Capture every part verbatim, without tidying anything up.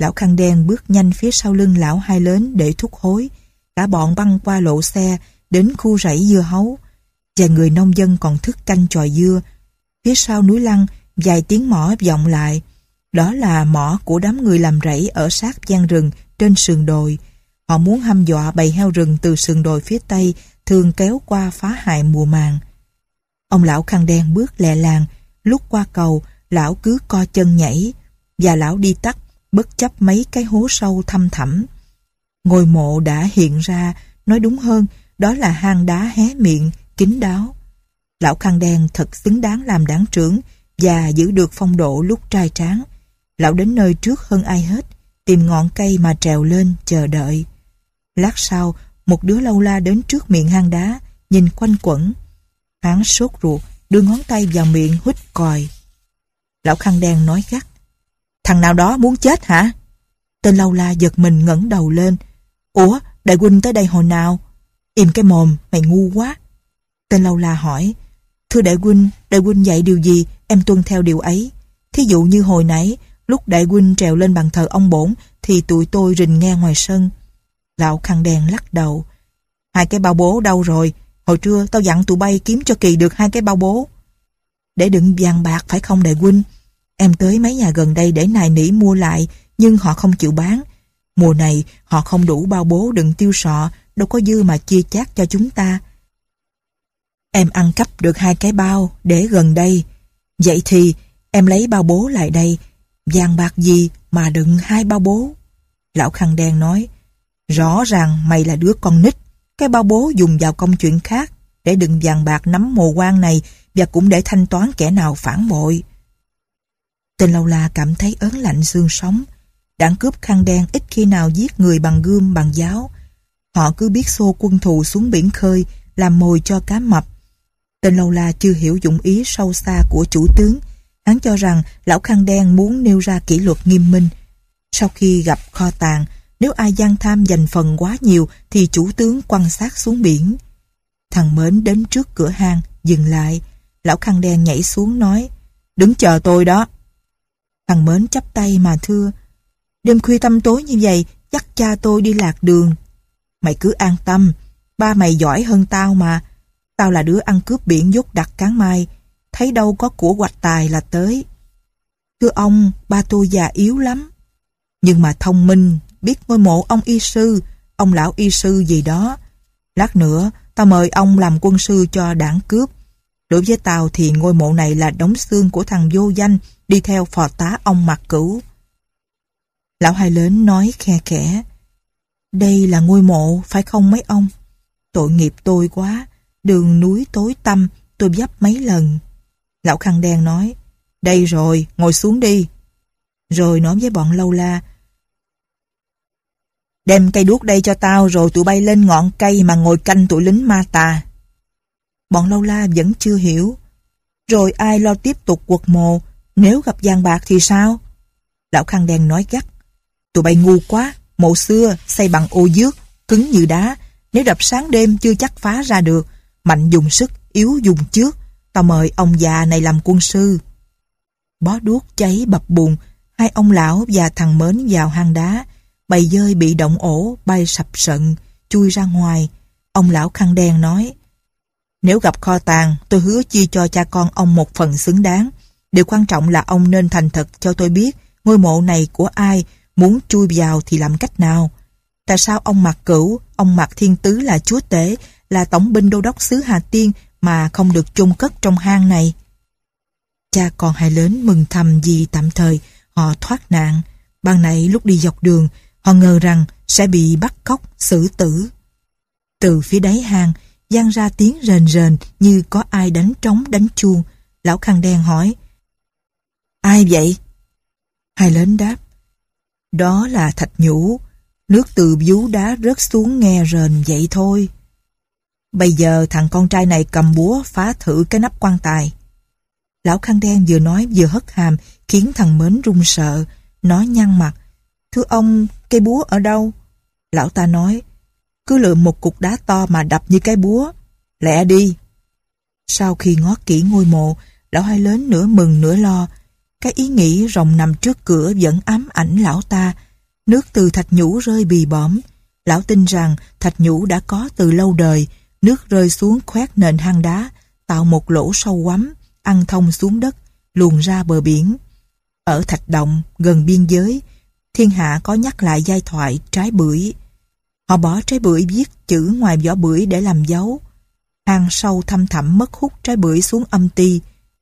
Lão khăn đen bước nhanh phía sau lưng lão Hai Lớn để thúc hối. Cả bọn băng qua lộ xe đến khu rẫy dưa hấu. Vài người nông dân còn thức canh chòi dưa. Phía sau núi Lăng, vài tiếng mõ vọng lại. Đó là mõ của đám người làm rẫy ở sát gian rừng trên sườn đồi. Họ muốn hăm dọa bầy heo rừng từ sườn đồi phía tây thường kéo qua phá hại mùa màng. Ông lão khăn đen bước lẹ làng. Lúc qua cầu, lão cứ co chân nhảy, và lão đi tắt bất chấp mấy cái hố sâu thăm thẳm. Ngôi mộ đã hiện ra, nói đúng hơn, đó là hang đá hé miệng, kín đáo. Lão khăn đen thật xứng đáng làm đảng trưởng và giữ được phong độ lúc trai tráng. Lão đến nơi trước hơn ai hết, tìm ngọn cây mà trèo lên chờ đợi. Lát sau, một đứa lâu la đến trước miệng hang đá, nhìn quanh quẩn. Hắn sốt ruột, đưa ngón tay vào miệng hít còi. Lão khăn đen nói gắt: "Thằng nào đó muốn chết hả?" Tên lâu la giật mình ngẩng đầu lên. "Ủa, đại huynh tới đây hồi nào?" "Im cái mồm, mày ngu quá." Tên lâu la hỏi: "Thưa đại huynh, đại huynh dạy điều gì, em tuân theo điều ấy. Thí dụ như hồi nãy, lúc đại huynh trèo lên bàn thờ ông bổn, thì tụi tôi rình nghe ngoài sân." Lão khăn đen lắc đầu: "Hai cái bao bố đâu rồi? Hồi trưa tao dặn tụi bay kiếm cho kỳ được hai cái bao bố." "Để đựng vàng bạc phải không đại huynh? Em tới mấy nhà gần đây để nài nỉ mua lại, nhưng họ không chịu bán. Mùa này họ không đủ bao bố đựng tiêu sọ, đâu có dư mà chia chác cho chúng ta. Em ăn cắp được hai cái bao để gần đây. Vậy thì em lấy bao bố lại đây. Vàng bạc gì mà đựng hai bao bố?" Lão khăn đen nói: "Rõ ràng mày là đứa con nít. Cái bao bố dùng vào công chuyện khác, để đựng vàng bạc nắm mồ quan này, và cũng để thanh toán kẻ nào phản bội." Tên lâu la cảm thấy ớn lạnh xương sống. Đảng cướp khăn đen ít khi nào giết người bằng gươm bằng giáo. Họ cứ biết xô quân thù xuống biển khơi, làm mồi cho cá mập. Tên lâu la chưa hiểu dụng ý sâu xa của chủ tướng. Hắn cho rằng lão khăn đen muốn nêu ra kỷ luật nghiêm minh. Sau khi gặp kho tàng, nếu ai gian tham giành phần quá nhiều thì chủ tướng quăng xác xuống biển. Thằng Mến đến trước cửa hang, dừng lại. Lão khăn đen nhảy xuống nói: "Đứng chờ tôi đó." Thằng Mến chắp tay mà thưa: "Đêm khuya tăm tối như vậy, chắc cha tôi đi lạc đường." "Mày cứ an tâm, ba mày giỏi hơn tao mà. Tao là đứa ăn cướp biển dốt đặc cán mai, thấy đâu có của hoạch tài là tới." "Thưa ông, ba tôi già yếu lắm." "Nhưng mà thông minh, biết ngôi mộ ông y sư, ông lão y sư gì đó. Lát nữa, tao mời ông làm quân sư cho đảng cướp. Đối với tao thì ngôi mộ này là đống xương của thằng vô danh đi theo phò tá ông Mạc Cửu." Lão Hai Lớn nói khe khẽ: "Đây là ngôi mộ, phải không mấy ông? Tội nghiệp tôi quá, đường núi tối tăm, tôi vấp mấy lần." Lão khăn đen nói: "Đây rồi, ngồi xuống đi." Rồi nói với bọn lâu la: "Đem cây đuốc đây cho tao, rồi tụi bay lên ngọn cây mà ngồi canh tụi lính ma tà." Bọn lâu la vẫn chưa hiểu. "Rồi ai lo tiếp tục quật mộ? Nếu gặp vàng bạc thì sao?" Lão khăn đen nói gắt: "Tụi bay ngu quá, mộ xưa xây bằng ô dước, cứng như đá, nếu đập sáng đêm chưa chắc phá ra được. Mạnh dùng sức, yếu dùng trước. Tao mời ông già này làm quân sư." Bó đuốc cháy bập bùng, hai ông lão và thằng Mến vào hang đá. Bầy dơi bị động ổ bay sập sận, chui ra ngoài. Ông lão khăn đen nói: "Nếu gặp kho tàng, tôi hứa chia cho cha con ông một phần xứng đáng. Điều quan trọng là ông nên thành thật cho tôi biết ngôi mộ này của ai, muốn chui vào thì làm cách nào. Tại sao ông Mạc Cửu, ông Mạc Thiên Tứ là chúa tể, là tổng binh đô đốc xứ Hà Tiên mà không được chôn cất trong hang này?" Cha con Hai Lớn mừng thầm vì tạm thời họ thoát nạn. Ban nãy lúc đi dọc đường, họ ngờ rằng sẽ bị bắt cóc, xử tử. Từ phía đáy hang vang ra tiếng rền rền như có ai đánh trống đánh chuông. Lão khăn đen hỏi: "Ai vậy?" Hai Lớn đáp: "Đó là Thạch Nhũ. Nước từ vú đá rớt xuống nghe rền vậy thôi. Bây giờ thằng con trai này cầm búa phá thử cái nắp quan tài." Lão khăn đen vừa nói vừa hất hàm, khiến thằng Mến run sợ. Nó nhăn mặt: "Thưa ông, cây búa ở đâu?" Lão ta nói: "Cứ lượm một cục đá to mà đập như cái búa. Lẹ đi." Sau khi ngó kỹ ngôi mộ, lão Hai Lớn nửa mừng nửa lo. Cái ý nghĩ rồng nằm trước cửa vẫn ám ảnh lão ta. Nước từ thạch nhũ rơi bì bõm. Lão tin rằng thạch nhũ đã có từ lâu đời. Nước rơi xuống khoét nền hang đá, tạo một lỗ sâu quắm, ăn thông xuống đất, luồn ra bờ biển. Ở thạch động, gần biên giới, thiên hạ có nhắc lại giai thoại trái bưởi. Họ bỏ trái bưởi viết chữ ngoài vỏ bưởi để làm dấu. Hang sâu thăm thẳm mất hút trái bưởi xuống âm ti.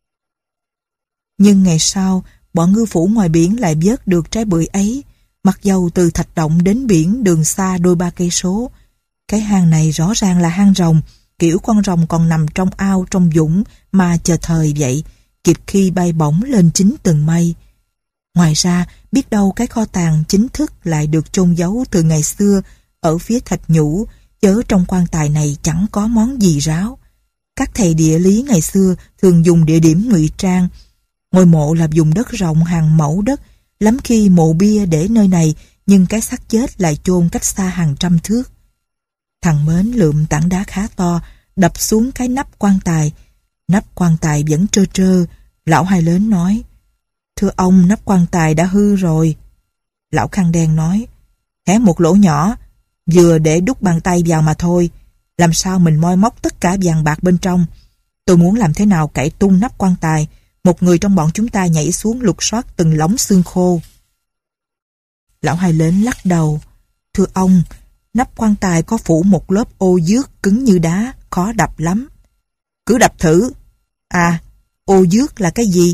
Nhưng ngày sau, bọn ngư phủ ngoài biển lại vớt được trái bưởi ấy, mặc dầu từ thạch động đến biển đường xa đôi ba cây số. Cái hang này rõ ràng là hang rồng, kiểu con rồng còn nằm trong ao trong dũng mà chờ thời vậy, kịp khi bay bổng lên chín tầng mây. Ngoài ra, biết đâu cái kho tàng chính thức lại được chôn giấu từ ngày xưa ở phía thạch nhũ, chớ trong quan tài này chẳng có món gì ráo. Các thầy địa lý ngày xưa thường dùng địa điểm ngụy trang. Ngôi mộ là vùng đất rộng hàng mẫu đất, lắm khi mộ bia để nơi này, nhưng cái xác chết lại chôn cách xa hàng trăm thước. Thằng Mến lượm tảng đá khá to, đập xuống cái nắp quan tài. Nắp quan tài vẫn trơ trơ. Lão Hai Lớn nói: "Thưa ông, nắp quan tài đã hư rồi." Lão Khăn Đen nói: "Hé một lỗ nhỏ, vừa để đút bàn tay vào mà thôi. Làm sao mình moi móc tất cả vàng bạc bên trong? Tôi muốn làm thế nào cậy tung nắp quan tài, một người trong bọn chúng ta nhảy xuống lục soát từng lóng xương khô." Lão Hai Lớn lắc đầu: "Thưa ông, nắp quan tài có phủ một lớp ô dước cứng như đá, khó đập lắm." "Cứ đập thử." "À, ô dước là cái gì?"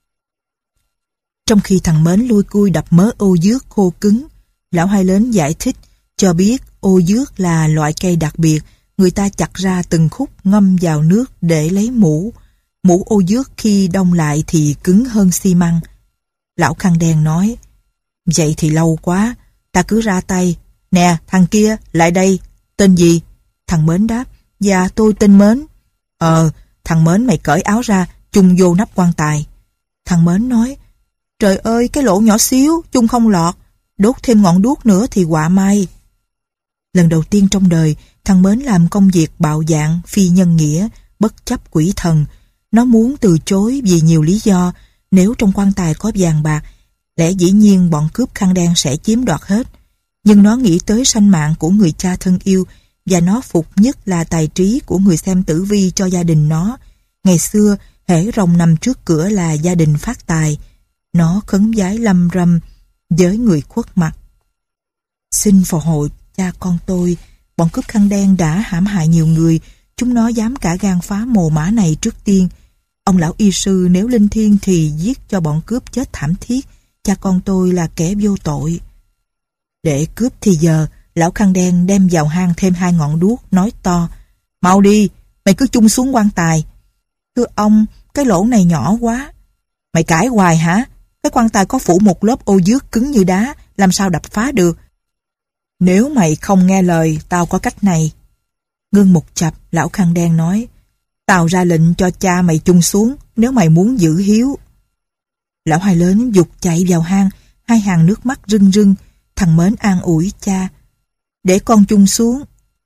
Trong khi thằng Mến lui cui đập mớ ô dước khô cứng, Lão Hai Lớn giải thích cho biết ô dước là loại cây đặc biệt, người ta chặt ra từng khúc ngâm vào nước để lấy mũ. Mũ ô dước khi đông lại thì cứng hơn xi măng. Lão Khăn Đen nói: "Vậy thì lâu quá, ta cứ ra tay. Nè, thằng kia, lại đây. Tên gì?" Thằng Mến đáp: "Dạ, tôi tên Mến." "Ờ, thằng Mến mày cởi áo ra, chung vô nắp quan tài." Thằng Mến nói: "Trời ơi, cái lỗ nhỏ xíu, chung không lọt. Đốt thêm ngọn đuốc nữa thì họa may." Lần đầu tiên trong đời, thằng Mến làm công việc bạo dạn, phi nhân nghĩa, bất chấp quỷ thần. Nó muốn từ chối vì nhiều lý do. Nếu trong quan tài có vàng bạc, lẽ dĩ nhiên bọn cướp khăn đen sẽ chiếm đoạt hết. Nhưng nó nghĩ tới sanh mạng của người cha thân yêu, và nó phục nhất là tài trí của người xem tử vi cho gia đình nó. Ngày xưa, hễ rồng nằm trước cửa là gia đình phát tài. Nó khấn vái lâm râm với người khuất mặt: "Xin phò hộ cha con tôi, bọn cướp khăn đen đã hãm hại nhiều người, chúng nó dám cả gan phá mồ mã này trước tiên. Ông lão y sư nếu linh thiêng thì giết cho bọn cướp chết thảm thiết, cha con tôi là kẻ vô tội." Để cướp thì giờ, lão khăn đen đem vào hang thêm hai ngọn đuốc, nói to: "Mau đi, mày cứ chung xuống quan tài." "Thưa ông, cái lỗ này nhỏ quá." "Mày cãi hoài hả? Cái quan tài có phủ một lớp ô dước cứng như đá, làm sao đập phá được? Nếu mày không nghe lời, tao có cách này." Ngưng một chập, lão khăn đen nói: "Tao ra lệnh cho cha mày chung xuống, nếu mày muốn giữ hiếu." Lão Hai Lớn giục chạy vào hang, hai hàng nước mắt rưng rưng. Thằng Mến an ủi cha: "Để con chung xuống."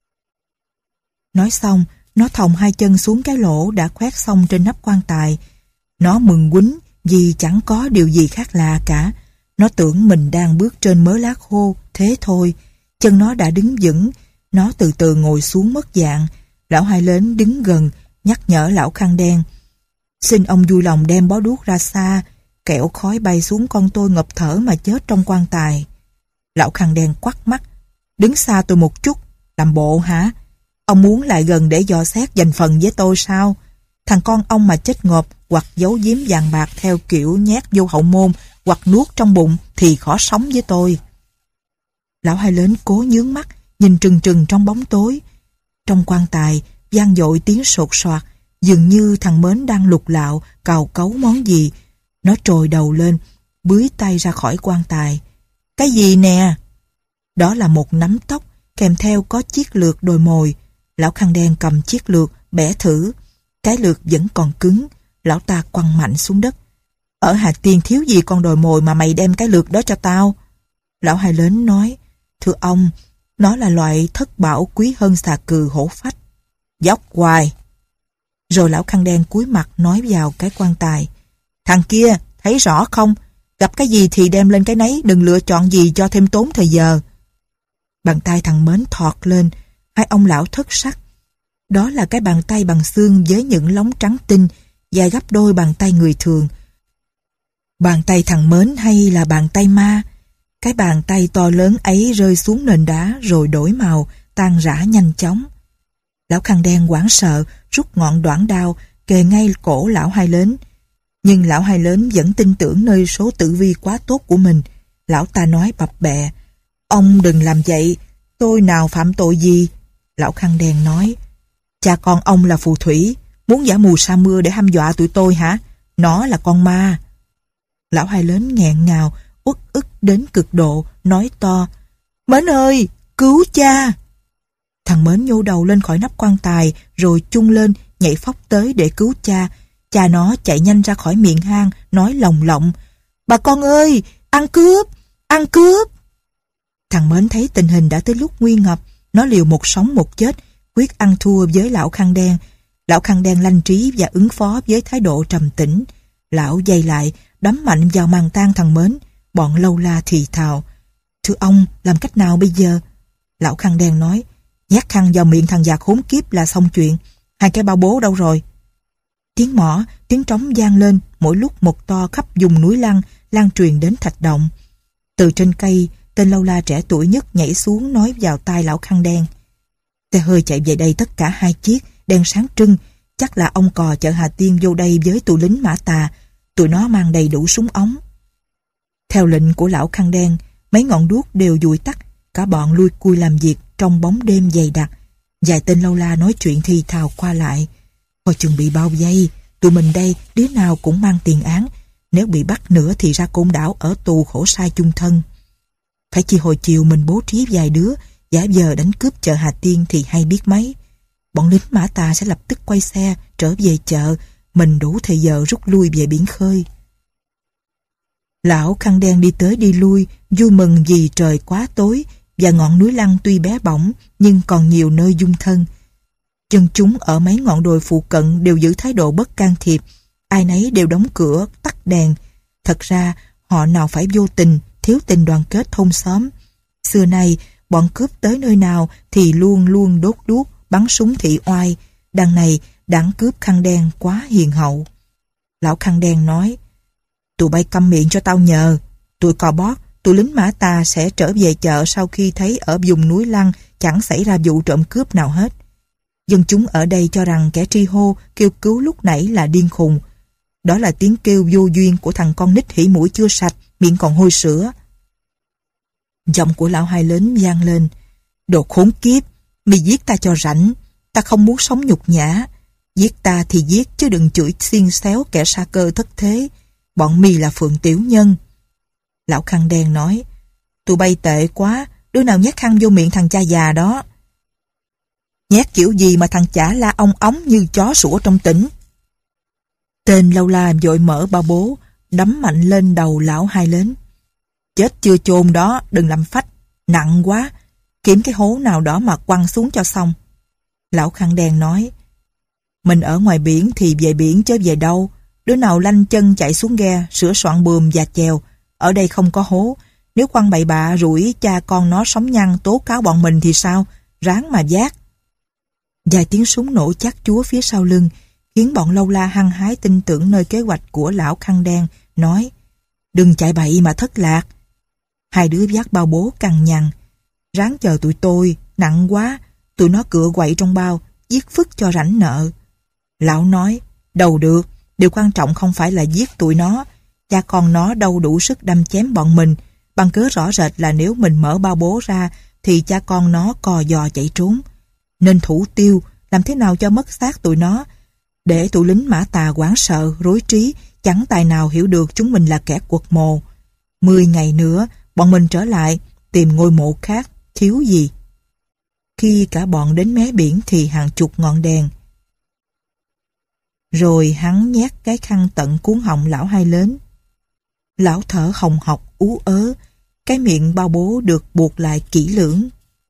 Nói xong, nó thòng hai chân xuống cái lỗ đã khoét xong trên nắp quan tài. Nó mừng quýnh vì chẳng có điều gì khác lạ cả. Nó tưởng mình đang bước trên mớ lá khô, thế thôi. Chân nó đã đứng vững. Nó từ từ ngồi xuống mất dạng. Lão Hai Lớn đứng gần, nhắc nhở lão khăn đen: "Xin ông vui lòng đem bó đuốc ra xa, kẻo khói bay xuống con tôi ngập thở mà chết trong quan tài." Lão khăn đen quắt mắt: "Đứng xa tôi một chút, làm bộ hả? Ông muốn lại gần để dò xét giành phần với tôi sao? Thằng con ông mà chết ngộp hoặc giấu giếm vàng bạc theo kiểu nhét vô hậu môn hoặc nuốt trong bụng thì khó sống với tôi." Lão Hai Lớn cố nhướng mắt, nhìn trừng trừng trong bóng tối. Trong quan tài vang dội tiếng sột soạt, dường như thằng Mến đang lục lạo cào cấu món gì. Nó trồi đầu lên, bưới tay ra khỏi quan tài. "Cái gì nè?" Đó là một nắm tóc, kèm theo có chiếc lược đồi mồi. Lão khăn đen cầm chiếc lược, bẻ thử. Cái lược vẫn còn cứng. Lão ta quăng mạnh xuống đất. "Ở Hà Tiên thiếu gì con đồi mồi mà mày đem cái lược đó cho tao?" Lão Hai Lớn nói: "Thưa ông, nó là loại thất bảo quý hơn xà cừ hổ phách." "Dốc hoài." Rồi lão khăn đen cúi mặt nói vào cái quan tài: "Thằng kia, thấy rõ không? Gặp cái gì thì đem lên cái nấy, đừng lựa chọn gì cho thêm tốn thời giờ. Bàn tay thằng Mến thọt lên, hai ông lão thất sắc. Đó là cái bàn tay bằng xương với những lóng trắng tinh, dài gấp đôi bàn tay người thường. Bàn tay thằng Mến hay là bàn tay ma? Cái bàn tay to lớn ấy rơi xuống nền đá rồi đổi màu, tan rã nhanh chóng. Lão khăn đen hoảng sợ, rút ngọn đoản đao, kề ngay cổ lão Hai Lớn. Nhưng lão Hai Lớn vẫn tin tưởng nơi số tử vi quá tốt của mình. Lão ta nói bập bẹ: "Ông đừng làm vậy, tôi nào phạm tội gì?" Lão khăn đen nói: "Cha con ông là phù thủy, muốn giả mù sa mưa để hăm dọa tụi tôi hả? Nó là con ma." Lão Hai Lớn nghẹn ngào, uất ức đến cực độ, nói to: "Mến ơi, cứu cha!" Thằng Mến nhô đầu lên khỏi nắp quan tài rồi chung lên, nhảy phóc tới để cứu cha. Cha nó chạy nhanh ra khỏi miệng hang, nói lồng lộng: "Bà con ơi, ăn cướp, ăn cướp!" Thằng Mến thấy tình hình đã tới lúc nguy ngập, nó liều một sống một chết, quyết ăn thua với lão khăn đen. Lão khăn đen lanh trí và ứng phó với thái độ trầm tĩnh. Lão giày lại, đấm mạnh vào màng tang thằng Mến. Bọn lâu la thì thào: "Thưa ông, làm cách nào bây giờ?" Lão khăn đen nói: "Nhét khăn vào miệng thằng già khốn kiếp là xong chuyện. Hai cái bao bố đâu rồi?" Tiếng mõ, tiếng trống vang lên, mỗi lúc một to khắp vùng núi Lăng, lan truyền đến thạch động. Từ trên cây, tên lâu la trẻ tuổi nhất nhảy xuống nói vào tai lão khăn đen: "Xe hơi chạy về đây tất cả hai chiếc, đèn sáng trưng. Chắc là ông cò chợ Hà Tiên vô đây với tụi lính Mã Tà. Tụi nó mang đầy đủ súng ống." Theo lệnh của lão khăn đen, mấy ngọn đuốc đều dụi tắt. Cả bọn lui cui làm việc trong bóng đêm dày đặc. Vài tên lâu la nói chuyện thì thào qua lại: "Coi chừng bị bao vây, tụi mình đây đứa nào cũng mang tiền án. Nếu bị bắt nữa thì ra Côn Đảo ở tù khổ sai chung thân. Phải chi hồi chiều mình bố trí vài đứa giả vờ đánh cướp chợ Hà Tiên thì hay biết mấy. Bọn lính Mã Tà sẽ lập tức quay xe trở về chợ, mình đủ thời giờ rút lui về biển khơi." Lão khăn đen đi tới đi lui, vui mừng vì trời quá tối và ngọn núi Lăng tuy bé bỏng nhưng còn nhiều nơi dung thân. Dân chúng ở mấy ngọn đồi phụ cận đều giữ thái độ bất can thiệp, ai nấy đều đóng cửa, tắt đèn. Thật ra họ nào phải vô tình, thiếu tình đoàn kết thôn xóm. Xưa nay bọn cướp tới nơi nào thì luôn luôn đốt đuốc, bắn súng thị oai. Đằng này đảng cướp khăn đen quá hiền hậu. Lão khăn đen nói: "Tụi bay câm miệng cho tao nhờ. Tụi cò bót, tụi lính Mã Tà sẽ trở về chợ sau khi thấy ở vùng núi Lăng chẳng xảy ra vụ trộm cướp nào hết. Dân chúng ở đây cho rằng kẻ tri hô kêu cứu lúc nãy là điên khùng. Đó là tiếng kêu vô duyên của thằng con nít hỉ mũi chưa sạch, miệng còn hôi sữa." Giọng của lão Hai Lớn vang lên: "Đồ khốn kiếp, mày giết ta cho rảnh. Ta không muốn sống nhục nhã. Giết ta thì giết chứ đừng chửi xiên xéo kẻ sa cơ thất thế. Bọn mì là phượng tiểu nhân." Lão khăn đen nói: "Tụi bay tệ quá, đứa nào nhét khăn vô miệng thằng cha già đó." "Nhét kiểu gì mà thằng chả la ong ống như chó sủa trong tỉnh." Tên lâu la vội mở bao bố, đấm mạnh lên đầu lão Hai Lớn: "Chết chưa chôn đó, đừng làm phách, nặng quá. Kiếm cái hố nào đó mà quăng xuống cho xong." Lão khăn đen nói: "Mình ở ngoài biển thì về biển chứ về đâu. Đứa nào lanh chân chạy xuống ghe, sửa soạn buồm và chèo. Ở đây không có hố. Nếu quăng bậy bạ rủi cha con nó sống nhăn tố cáo bọn mình thì sao? Ráng mà vác." Vài tiếng súng nổ chát chúa phía sau lưng khiến bọn lâu la hăng hái tin tưởng nơi kế hoạch của lão khăn đen, nói: "Đừng chạy bậy mà thất lạc." Hai đứa vác bao bố cằn nhằn: "Ráng chờ tụi tôi, nặng quá. Tụi nó cựa quậy trong bao, giết phức cho rảnh nợ." Lão nói: "Đâu được, điều quan trọng không phải là giết tụi nó. Cha con nó đâu đủ sức đâm chém bọn mình. Bằng cớ rõ rệt là nếu mình mở bao bố ra thì cha con nó cò giò chạy trốn. Nên thủ tiêu, làm thế nào cho mất xác tụi nó. Để tụi lính Mã Tà hoảng sợ, rối trí, chẳng tài nào hiểu được chúng mình là kẻ quật mồ. Mười ngày nữa, bọn mình trở lại, tìm ngôi mộ khác, thiếu gì." Khi cả bọn đến mé biển thì hàng chục ngọn đèn. Rồi hắn nhét cái khăn tận cuốn họng lão Hai Lớn. Lão thở hồng hộc ú ớ, cái miệng bao bố được buộc lại kỹ lưỡng.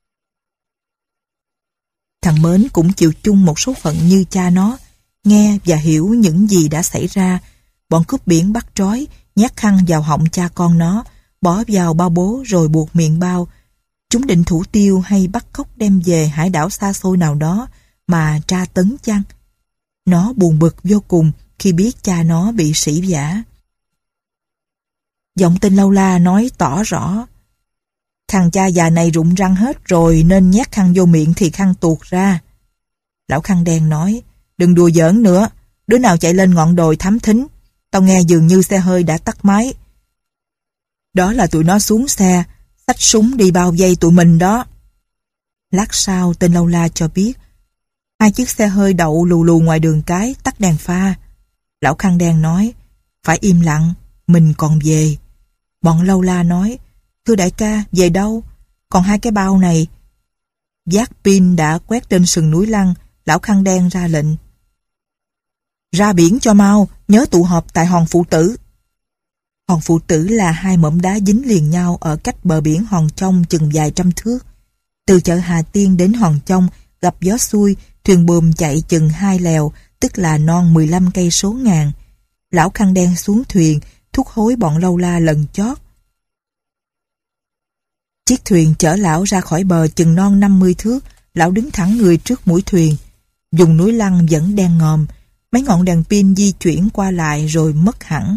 Thằng Mến cũng chịu chung một số phận như cha nó, nghe và hiểu những gì đã xảy ra. Bọn cướp biển bắt trói, nhét khăn vào họng cha con nó, bỏ vào bao bố rồi buộc miệng bao. Chúng định thủ tiêu hay bắt cóc đem về hải đảo xa xôi nào đó mà tra tấn chăng? Nó buồn bực vô cùng khi biết cha nó bị sỉ vả. Giọng tên lâu la nói tỏ rõ: thằng cha già này rụng răng hết rồi nên nhét khăn vô miệng thì khăn tuột ra. Lão khăn đen nói: đừng đùa giỡn nữa, đứa nào chạy lên ngọn đồi thám thính. Tao nghe dường như xe hơi đã tắt máy. Đó là tụi nó xuống xe, xách súng đi bao vây tụi mình đó. Lát sau tên lâu la cho biết hai chiếc xe hơi đậu lù lù ngoài đường cái, tắt đèn pha. Lão khăn đen nói: phải im lặng, mình còn về. Bọn lâu la nói: thưa đại ca, về đâu? Còn hai cái bao này. Giác pin đã quét trên sườn núi Lăng. Lão khăn đen ra lệnh: ra biển cho mau, nhớ tụ họp tại Hòn Phụ Tử. Hòn Phụ Tử là hai mỏm đá dính liền nhau ở cách bờ biển Hòn Trong chừng vài trăm thước. Từ chợ Hà Tiên đến Hòn Trong, gặp gió xuôi, thuyền buồm chạy chừng hai lèo, tức là non mười lăm cây số ngàn. Lão khăn đen xuống thuyền, thúc hối bọn lâu la lần chót. Chiếc thuyền chở lão ra khỏi bờ chừng non năm mươi thước. Lão đứng thẳng người trước mũi thuyền. Vùng núi Lăng vẫn đen ngòm, mấy ngọn đèn pin di chuyển qua lại rồi mất hẳn.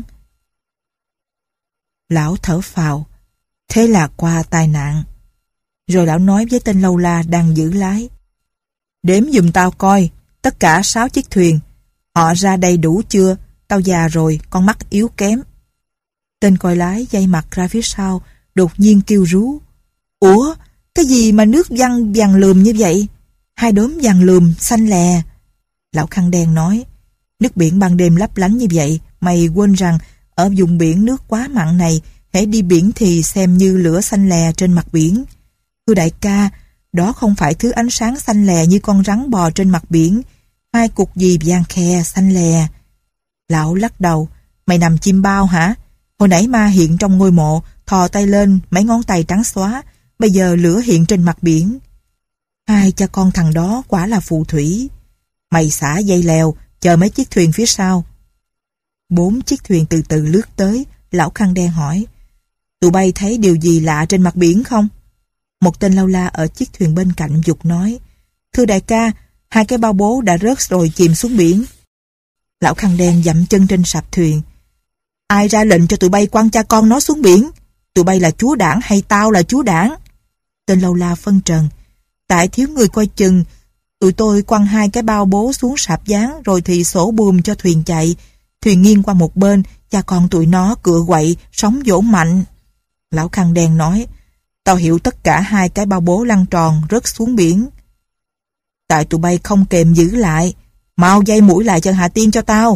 Lão thở phào: thế là qua tai nạn. Rồi lão nói với tên lâu la đang giữ lái: đếm giùm tao coi, tất cả sáu chiếc thuyền, họ ra đầy đủ chưa? Tao già rồi, con mắt yếu kém. Tên coi lái day mặt ra phía sau, đột nhiên kêu rú: ủa, cái gì mà nước văng vàng lườm như vậy? Hai đốm vàng lườm xanh lè. Lão khăn đen nói: nước biển ban đêm lấp lánh như vậy, mày quên rằng ở vùng biển nước quá mặn này, hễ đi biển thì xem như lửa xanh lè trên mặt biển. Thưa đại ca, đó không phải thứ ánh sáng xanh lè như con rắn bò trên mặt biển. Hai cục gì vàng khè xanh lè. Lão lắc đầu: mày nằm chim bao hả? Hồi nãy ma hiện trong ngôi mộ, thò tay lên, mấy ngón tay trắng xóa. Bây giờ lửa hiện trên mặt biển. Hai cha con thằng đó quả là phù thủy. Mày xả dây lèo, chờ mấy chiếc thuyền phía sau. Bốn chiếc thuyền từ từ lướt tới. Lão khăn đen hỏi: tụi bay thấy điều gì lạ trên mặt biển không? Một tên lâu la ở chiếc thuyền bên cạnh giục nói: thưa đại ca, hai cái bao bố đã rớt rồi chìm xuống biển. Lão khăn đen dậm chân trên sạp thuyền: ai ra lệnh cho tụi bay quăng cha con nó xuống biển? Tụi bay là chúa đảng hay tao là chúa đảng? Tên lâu la phân trần: tại thiếu người coi chừng, tụi tôi quăng hai cái bao bố xuống sạp gián rồi thì sổ buồm cho thuyền chạy. Thuyền nghiêng qua một bên, cha con tụi nó cựa quậy, sóng vỗ mạnh. Lão khăn đen nói: tao hiểu tất cả hai cái bao bố lăn tròn rớt xuống biển. Tại tụi bay không kềm giữ lại, mau dây mũi lại chân Hà Tiên cho tao.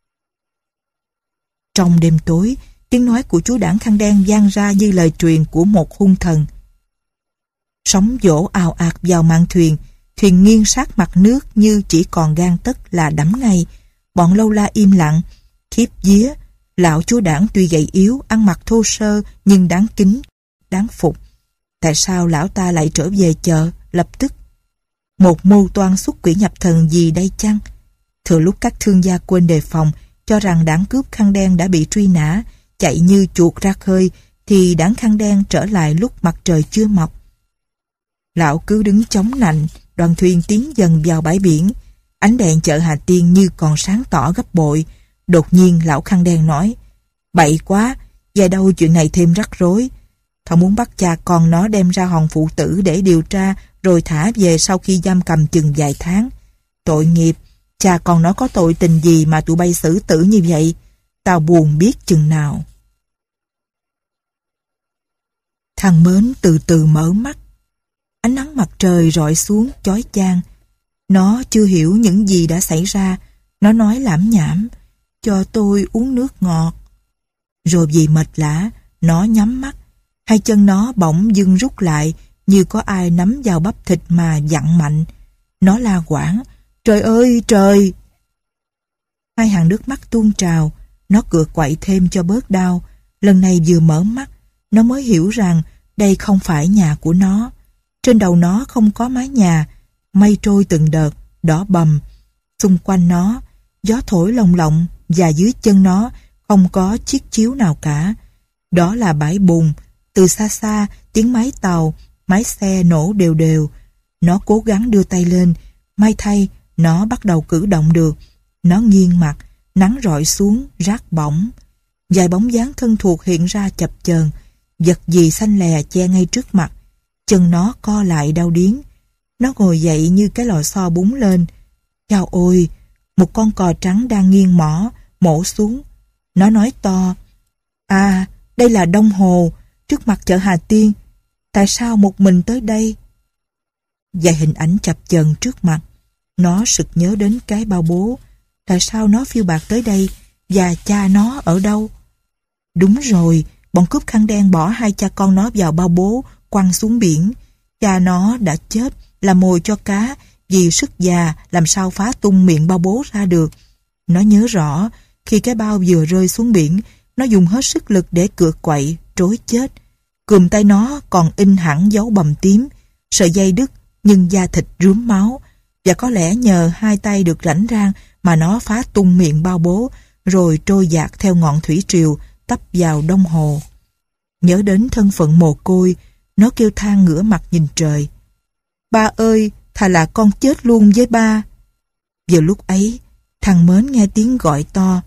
Trong đêm tối, tiếng nói của chú đảng khăn đen vang ra như lời truyền của một hung thần. Sóng vỗ ào ạt vào mạn thuyền, thuyền nghiêng sát mặt nước như chỉ còn gang tấc là đắm ngay. Bọn lâu la im lặng, khiếp vía. Lão chúa đảng tuy gầy yếu, ăn mặc thô sơ nhưng đáng kính, đáng phục. Tại sao lão ta lại trở về chợ lập tức? Một mưu toan xuất quỷ nhập thần gì đây chăng? Thừa lúc các thương gia quên đề phòng, cho rằng đảng cướp khăn đen đã bị truy nã, chạy như chuột ra khơi, thì đảng khăn đen trở lại lúc mặt trời chưa mọc. Lão cứ đứng chống nạnh, đoàn thuyền tiến dần vào bãi biển. Ánh đèn chợ Hà Tiên như còn sáng tỏ gấp bội. Đột nhiên lão khăn đen nói: bậy quá, về đâu chuyện này thêm rắc rối. Thọ muốn bắt cha con nó đem ra Hòn Phụ Tử để điều tra, rồi thả về sau khi giam cầm chừng vài tháng. Tội nghiệp, cha con nó có tội tình gì mà tụi bay xử tử như vậy? Tao buồn biết chừng nào. Thằng Mến từ từ mở mắt. Ánh nắng mặt trời rọi xuống chói chang. Nó chưa hiểu những gì đã xảy ra. Nó nói lảm nhảm: cho tôi uống nước ngọt. Rồi vì mệt lả, nó nhắm mắt. Hai chân nó bỗng dưng rút lại, như có ai nắm vào bắp thịt mà vặn mạnh. Nó la quảng: trời ơi trời! Hai hàng nước mắt tuôn trào. Nó cựa quậy thêm cho bớt đau. Lần này vừa mở mắt, nó mới hiểu rằng đây không phải nhà của nó. Trên đầu nó không có mái nhà, mây trôi từng đợt, đỏ bầm. Xung quanh nó, gió thổi lồng lộng, và dưới chân nó không có chiếc chiếu nào cả. Đó là bãi bùn, từ xa xa tiếng máy tàu, máy xe nổ đều đều. Nó cố gắng đưa tay lên, may thay nó bắt đầu cử động được. Nó nghiêng mặt, nắng rọi xuống, rát bỏng. Vài bóng dáng thân thuộc hiện ra chập chờn, vật gì xanh lè che ngay trước mặt. Chân nó co lại đau điếng. Nó ngồi dậy như cái lò xo búng lên. Chao ôi, một con cò trắng đang nghiêng mỏ, mổ xuống. Nó nói to, à, đây là Đông Hồ, trước mặt chợ Hà Tiên. Tại sao một mình tới đây? Vài hình ảnh chập chờn trước mặt. Nó sực nhớ đến cái bao bố. Tại sao nó phiêu bạt tới đây? Và cha nó ở đâu? Đúng rồi, bọn cướp khăn đen bỏ hai cha con nó vào bao bố, quăng xuống biển. Cha nó đã chết, là mồi cho cá, vì sức già làm sao phá tung miệng bao bố ra được. Nó nhớ rõ, khi cái bao vừa rơi xuống biển, nó dùng hết sức lực để cựa quậy, trối chết. Cườm tay nó còn in hẳn dấu bầm tím, sợi dây đứt nhưng da thịt rướm máu. Và có lẽ nhờ hai tay được rảnh rang mà nó phá tung miệng bao bố, rồi trôi dạt theo ngọn thủy triều, tấp vào Đông Hồ. Nhớ đến thân phận mồ côi, nó kêu than ngửa mặt nhìn trời. Ba ơi, thà là con chết luôn với ba. Vừa lúc ấy, thằng Mến nghe tiếng gọi to.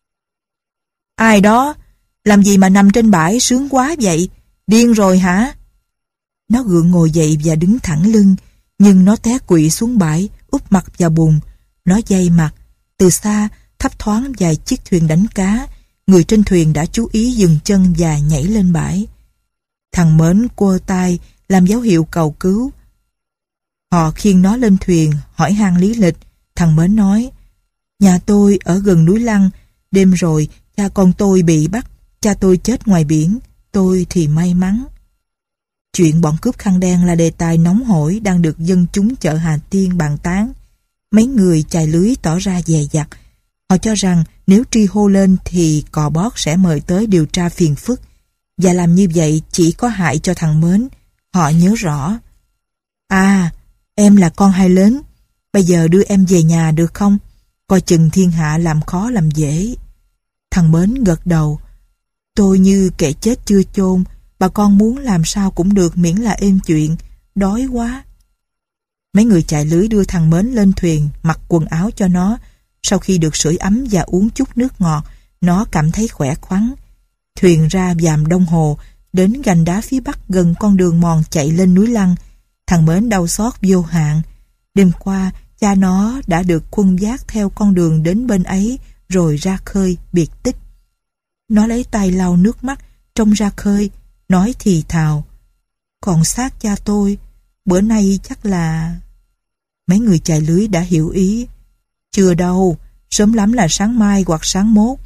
Ai đó? Làm gì mà nằm trên bãi sướng quá vậy? Điên rồi hả? Nó gượng ngồi dậy và đứng thẳng lưng, nhưng nó té quỵ xuống bãi, úp mặt vào bùn. Nó day mặt. Từ xa, thấp thoáng vài chiếc thuyền đánh cá. Người trên thuyền đã chú ý dừng chân và nhảy lên bãi. Thằng Mến quơ tay, làm dấu hiệu cầu cứu. Họ khiêng nó lên thuyền, hỏi han lý lịch. Thằng Mến nói, nhà tôi ở gần núi Lăng. Đêm rồi, cha con tôi bị bắt. Cha tôi chết ngoài biển. Tôi thì may mắn. Chuyện bọn cướp khăn đen là đề tài nóng hổi đang được dân chúng chợ Hà Tiên bàn tán. Mấy người chài lưới tỏ ra dè dặt. Họ cho rằng nếu tri hô lên thì cò bót sẽ mời tới điều tra phiền phức. Và làm như vậy chỉ có hại cho thằng Mến. Họ nhớ rõ. À, em là con hai lớn. Bây giờ đưa em về nhà được không? Coi chừng thiên hạ làm khó làm dễ. Thằng Mến gật đầu. Tôi như kẻ chết chưa chôn. Bà con muốn làm sao cũng được miễn là êm chuyện. Đói quá. Mấy người chạy lưới đưa thằng Mến lên thuyền, mặc quần áo cho nó. Sau khi được sưởi ấm và uống chút nước ngọt, nó cảm thấy khỏe khoắn. Thuyền ra vàm Đông Hồ, đến gành đá phía bắc gần con đường mòn chạy lên núi Lăng. Thằng Mến đau xót vô hạn. Đêm qua, cha nó đã được khuân vác theo con đường đến bên ấy, rồi ra khơi, biệt tích. Nó lấy tay lau nước mắt, trông ra khơi, nói thì thào. Còn xác cha tôi, bữa nay chắc là... Mấy người chài lưới đã hiểu ý. Chưa đâu, sớm lắm là sáng mai hoặc sáng mốt.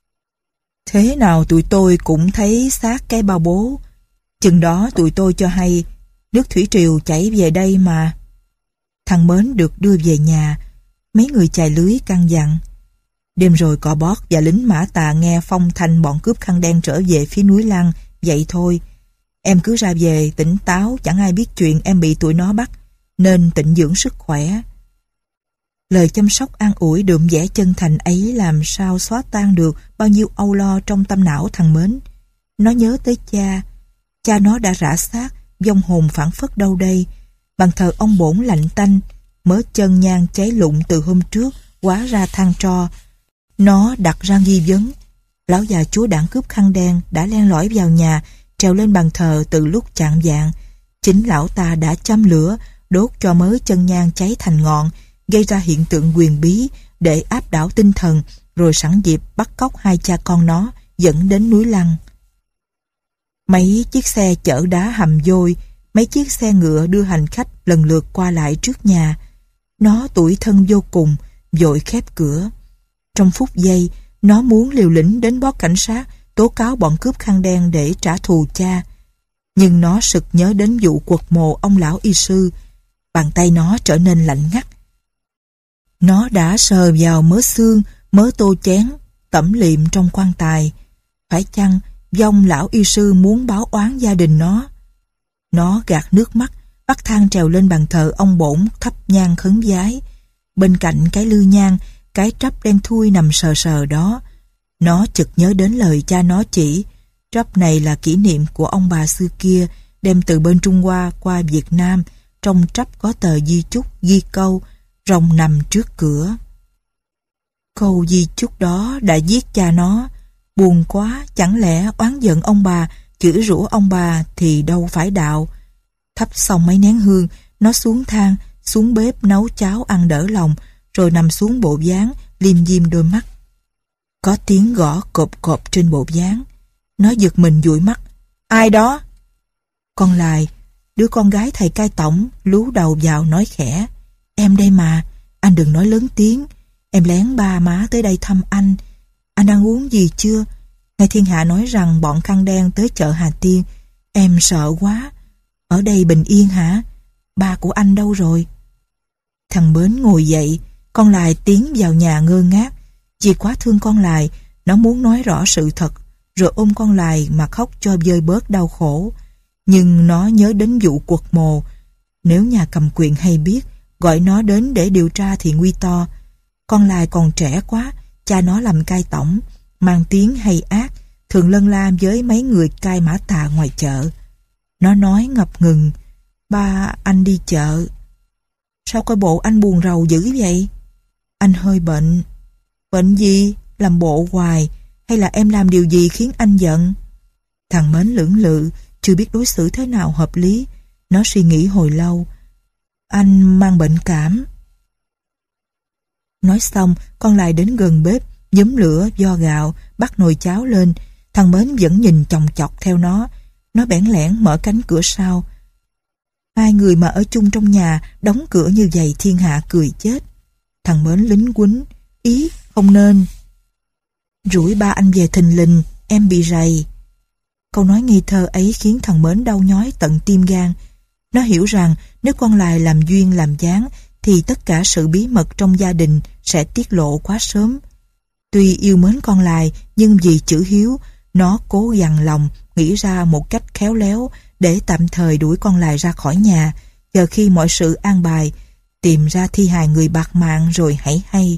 Thế nào tụi tôi cũng thấy xác cái bao bố. Chừng đó tụi tôi cho hay, nước thủy triều chảy về đây mà. Thằng Mến được đưa về nhà. Mấy người chài lưới căn dặn. Đêm rồi cò bót và lính mã tà nghe phong thanh bọn cướp khăn đen trở về phía núi Lăng. Vậy thôi, em cứ ra về tỉnh táo, chẳng ai biết chuyện em bị tụi nó bắt, nên tịnh dưỡng sức khỏe. Lời chăm sóc an ủi đượm vẻ chân thành ấy làm sao xóa tan được bao nhiêu âu lo trong tâm não thằng Mến. Nó nhớ tới cha. Cha nó đã rã xác, vong hồn phảng phất đâu đây. Bàn thờ ông bổn lạnh tanh, mớ chân nhang cháy lụng từ hôm trước hóa ra than tro. Nó đặt ra nghi vấn. Lão già chúa đảng cướp khăn đen đã len lỏi vào nhà, trèo lên bàn thờ từ lúc chạng vạng. Chính lão ta đã châm lửa, đốt cho mớ chân nhang cháy thành ngọn, gây ra hiện tượng huyền bí để áp đảo tinh thần, rồi sẵn dịp bắt cóc hai cha con nó, dẫn đến núi Lăng. Mấy chiếc xe chở đá hầm vôi, mấy chiếc xe ngựa đưa hành khách lần lượt qua lại trước nhà. Nó tủi thân vô cùng, vội khép cửa. Trong phút giây, nó muốn liều lĩnh đến báo cảnh sát, tố cáo bọn cướp khăn đen để trả thù cha. Nhưng nó sực nhớ đến vụ quật mộ ông lão y sư. Bàn tay nó trở nên lạnh ngắt. Nó đã sờ vào mớ xương, mớ tô chén, tẩm liệm trong quan tài. Phải chăng vong lão y sư muốn báo oán gia đình nó? Nó gạt nước mắt, bắt thang trèo lên bàn thờ ông bổn thắp nhang khấn vái. Bên cạnh cái lư nhang, cái trắp đen thui nằm sờ sờ đó. Nó chợt nhớ đến lời cha nó chỉ. Trắp này là kỷ niệm của ông bà xưa kia, đem từ bên Trung Hoa qua Việt Nam. Trong trắp có tờ di chúc ghi câu rồng nằm trước cửa. Câu di chúc đó đã giết cha nó. Buồn quá, chẳng lẽ oán giận ông bà, chửi rủa ông bà thì đâu phải đạo. Thắp xong mấy nén hương, nó xuống thang, xuống bếp nấu cháo ăn đỡ lòng, rồi nằm xuống bộ ván, liêm diêm đôi mắt. Có tiếng gõ cộp cộp trên bộ ván. Nó giật mình dụi mắt. Ai đó? Con Lài, đứa con gái thầy cai tổng, lú đầu vào nói khẽ. Em đây mà, anh đừng nói lớn tiếng. Em lén ba má tới đây thăm anh. Anh ăn uống gì chưa? Ngài thiên hạ nói rằng bọn khăn đen tới chợ Hà Tiên. Em sợ quá. Ở đây bình yên hả? Ba của anh đâu rồi? Thằng Bến ngồi dậy. Con Lài tiến vào nhà ngơ ngác. Vì quá thương con Lài, nó muốn nói rõ sự thật, rồi ôm con Lài mà khóc cho vơi bớt đau khổ. Nhưng nó nhớ đến vụ quật mồ. Nếu nhà cầm quyền hay biết, gọi nó đến để điều tra thì nguy to. Con Lài còn trẻ quá, cha nó làm cai tổng, mang tiếng hay ác, thường lân la với mấy người cai mã tà ngoài chợ. Nó nói ngập ngừng, ba anh đi chợ. Sao coi bộ anh buồn rầu dữ vậy? Anh hơi bệnh. Bệnh gì? Làm bộ hoài, hay là em làm điều gì khiến anh giận? Thằng Mến lưỡng lự, chưa biết đối xử thế nào hợp lý. Nó suy nghĩ hồi lâu. Anh mang bệnh cảm. Nói xong, con Lài đến gần bếp, nhúm lửa, vo gạo, bắt nồi cháo lên. Thằng Mến vẫn nhìn chòng chọc theo nó. Nó bẽn lẽn mở cánh cửa sau. Hai người mà ở chung trong nhà, đóng cửa như vậy thiên hạ cười chết. Thằng Mến lính quýnh. Ý, không nên. Rủi ba anh về thình lình, em bị rầy. Câu nói nghi thơ ấy khiến thằng Mến đau nhói tận tim gan. Nó hiểu rằng nếu con Lài làm duyên làm dáng thì tất cả sự bí mật trong gia đình sẽ tiết lộ quá sớm. Tuy yêu mến con Lài, nhưng vì chữ hiếu, nó cố gắng lòng nghĩ ra một cách khéo léo để tạm thời đuổi con Lài ra khỏi nhà, chờ khi mọi sự an bài, tìm ra thi hài người bạc mạng rồi hãy hay.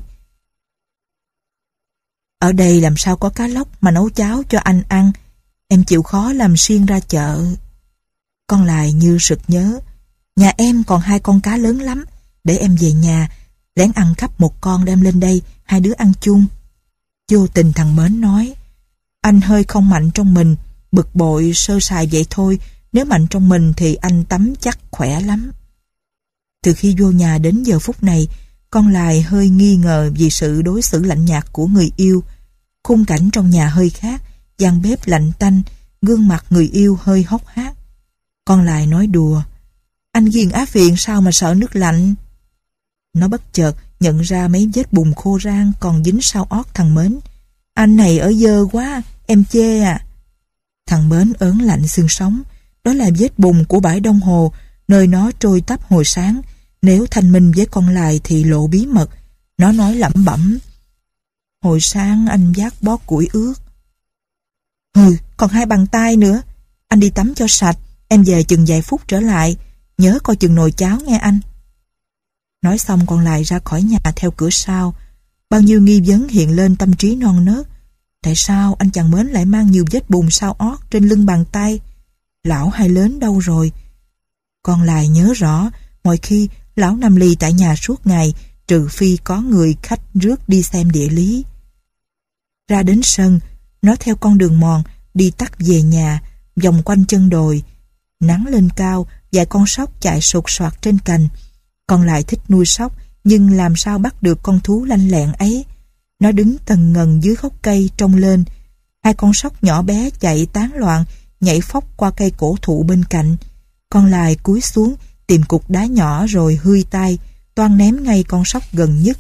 Ở đây làm sao có cá lóc mà nấu cháo cho anh ăn? Em chịu khó làm xiên ra chợ. Con Lài như sực nhớ. Nhà em còn hai con cá lớn lắm. Để em về nhà, lén ăn cắp một con đem lên đây, hai đứa ăn chung. Vô tình thằng Mến nói, anh hơi không mạnh trong mình, bực bội sơ sài vậy thôi. Nếu mạnh trong mình thì anh tắm chắc khỏe lắm. Từ khi vô nhà đến giờ phút này, con Lài hơi nghi ngờ vì sự đối xử lạnh nhạt của người yêu. Khung cảnh trong nhà hơi khác, gian bếp lạnh tanh, gương mặt người yêu hơi hốc hác. Con Lài nói đùa, anh ghiền á phiền sao mà sợ nước lạnh. Nó bất chợt nhận ra mấy vết bùn khô rang còn dính sau ót thằng Mến. Anh này ở dơ quá, em chê à. Thằng Mến ớn lạnh xương sống. Đó là vết bùn của bãi Đông Hồ, nơi nó trôi tắp hồi sáng. Nếu thanh minh với con Lài thì lộ bí mật. Nó nói lẩm bẩm, hồi sáng anh vác bó củi ướt. Hừ, còn hai bàn tay nữa. Anh đi tắm cho sạch, em về chừng vài phút trở lại. Nhớ coi chừng nồi cháo nghe anh. Nói xong con Lài ra khỏi nhà theo cửa sau. Bao nhiêu nghi vấn hiện lên tâm trí non nớt. Tại sao anh chàng Mến lại mang nhiều vết bùn sau ót trên lưng bàn tay? Lão Hai Lớn đâu rồi? Con Lài nhớ rõ, mọi khi lão nằm lì tại nhà suốt ngày, trừ phi có người khách rước đi xem địa lý. Ra đến sân, nó theo con đường mòn đi tắt về nhà, vòng quanh chân đồi. Nắng lên cao, vài con sóc chạy sột soạt trên cành. Con Lài thích nuôi sóc, nhưng làm sao bắt được con thú lanh lẹn ấy? Nó đứng tần ngần dưới gốc cây trông lên. Hai con sóc nhỏ bé chạy tán loạn, nhảy phóc qua cây cổ thụ bên cạnh. Con Lài cúi xuống tìm cục đá nhỏ rồi hươi tay, toan ném ngay con sóc gần nhất.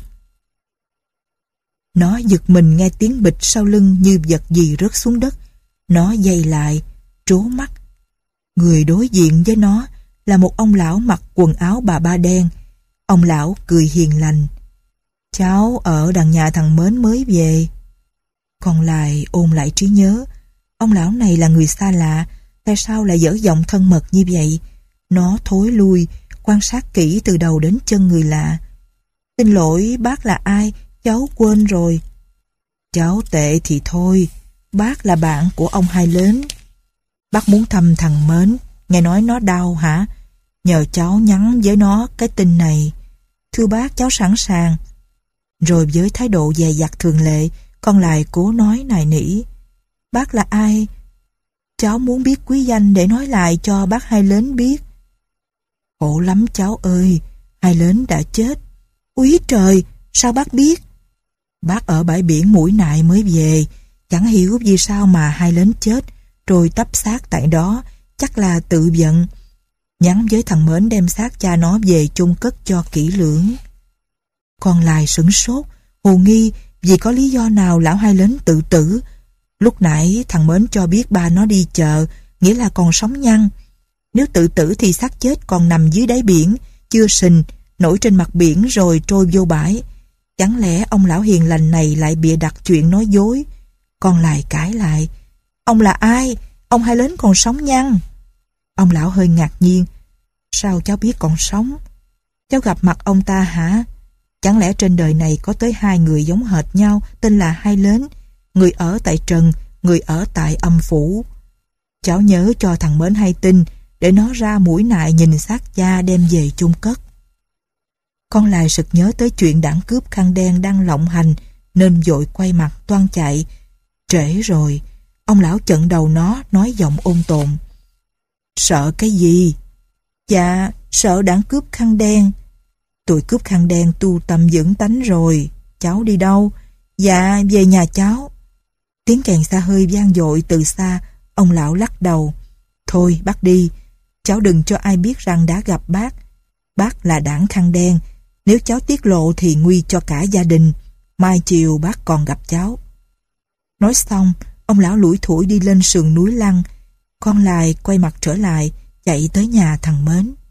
Nó giật mình nghe tiếng bịch sau lưng như vật gì rớt xuống đất. Nó giây lại, trố mắt. Người đối diện với nó là một ông lão mặc quần áo bà ba đen. Ông lão cười hiền lành. Cháu ở đằng nhà thằng Mến mới về. Con Lài ôn lại trí nhớ. Ông lão này là người xa lạ, tại sao lại dở giọng thân mật như vậy? Nó thối lui, quan sát kỹ từ đầu đến chân người lạ. Xin lỗi, bác là ai? Cháu quên rồi. cháu tệ thì thôi, bác là bạn của ông Hai Lớn. Bác muốn thăm thằng Mến, nghe nói nó đau hả? Nhờ cháu nhắn với nó cái tin này. Thưa bác, cháu sẵn sàng. Rồi với thái độ dè dặt thường lệ, con lại cố nói nài nỉ. Bác là ai? Cháu muốn biết quý danh để nói lại cho bác Hai Lớn biết. Khổ lắm cháu ơi, Hai Lớn đã chết. Úi trời, sao bác biết? Bác ở bãi biển Mũi Nại mới về, chẳng hiểu vì sao mà Hai Lớn chết, rồi tấp xác tại đó, chắc là tự giận. Nhắn với thằng Mến đem xác cha nó về chôn cất cho kỹ lưỡng. Con lại sửng sốt, hồ nghi vì có lý do nào lão Hai Lớn tự tử. Lúc nãy thằng Mến cho biết ba nó đi chợ, nghĩa là còn sống nhăn. Nếu tự tử thì xác chết còn nằm dưới đáy biển, chưa sình, nổi trên mặt biển rồi trôi vô bãi. Chẳng lẽ ông lão hiền lành này lại bịa đặt chuyện nói dối? Con lại cãi lại. Ông là ai? Ông Hai Lớn còn sống nhăn. Ông lão hơi ngạc nhiên. Sao cháu biết còn sống? Cháu gặp mặt ông ta hả? Chẳng lẽ trên đời này có tới hai người giống hệt nhau, tên là Hai Lớn, người ở tại trần, người ở tại âm phủ. Cháu nhớ cho thằng Mến hay tin, để nó ra Mũi Nại nhìn xác cha đem về chôn cất. Con lại sực nhớ tới chuyện đảng cướp khăn đen đang lộng hành, nên vội quay mặt toan chạy. Trễ rồi. Ông lão chận đầu nó, nói giọng ôn tồn. Sợ cái gì? Dạ, sợ đảng cướp khăn đen. Tụi cướp khăn đen tu tâm dưỡng tánh rồi. Cháu đi đâu? Dạ, về nhà cháu. Tiếng kèn xa hơi vang dội từ xa. Ông lão lắc đầu. Thôi bác đi, cháu đừng cho ai biết rằng đã gặp bác. Bác là đảng khăn đen, nếu cháu tiết lộ thì nguy cho cả gia đình. Mai chiều bác còn gặp cháu. Nói xong, ông lão lủi thủi đi lên sườn núi Lăng. Con lại quay mặt trở lại, chạy tới nhà thằng Mến.